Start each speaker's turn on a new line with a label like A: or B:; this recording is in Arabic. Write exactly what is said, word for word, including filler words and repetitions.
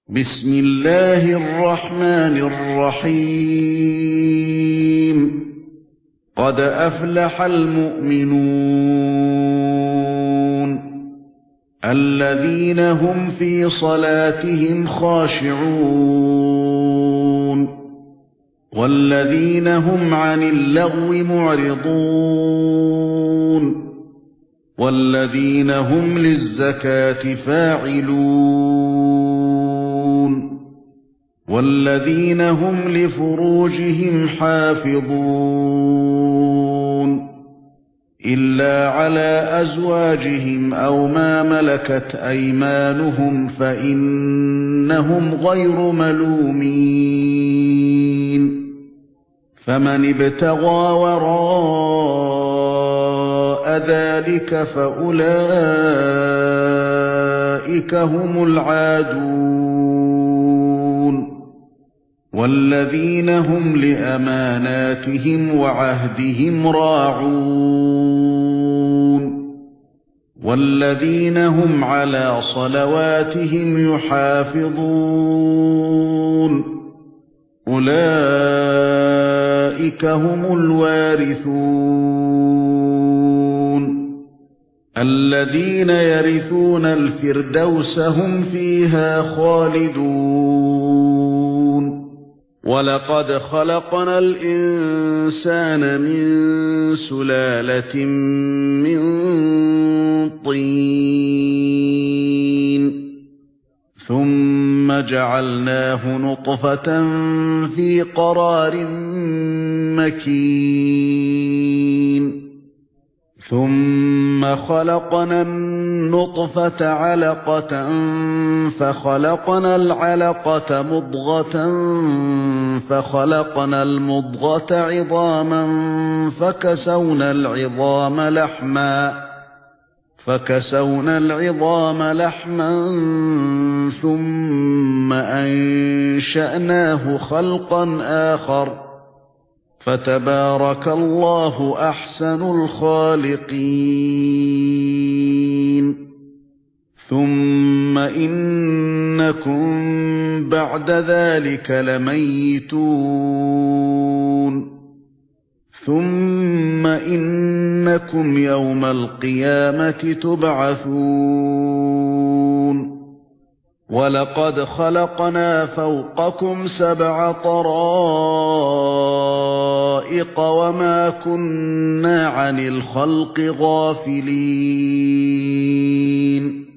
A: بسم الله الرحمن الرحيم قد أفلح المؤمنون الذين هم في صلاتهم خاشعون والذين هم عن اللغو معرضون والذين هم للزكاة فاعلون والذين هم لفروجهم حافظون إلا على أزواجهم أو ما ملكت أيمانهم فإنهم غير ملومين فمن ابتغى وراء ذلك فأولئك هم العادون والذين هم لأماناتهم وعهدهم راعون والذين هم على صلواتهم يحافظون أولئك هم الوارثون الذين يرثون الفردوس هم فيها خالدون ولقد خلقنا الإنسان من سلالة من طين ثم جعلناه نطفة في قرار مكين ثم خلقنا النطفة علقة فخلقنا العلقة مضغة فخلقنا المضغة عظاما فكسونا العظام لحما فكسونا العظام لحما ثم أنشأناه خلقا آخر فتبارك الله أحسن الخالقين ثم إنكم بعد ذلك لميتون ثم إنكم يوم القيامة تبعثون ولقد خلقنا فوقكم سبع طرائق وما كنا عن الخلق غافلين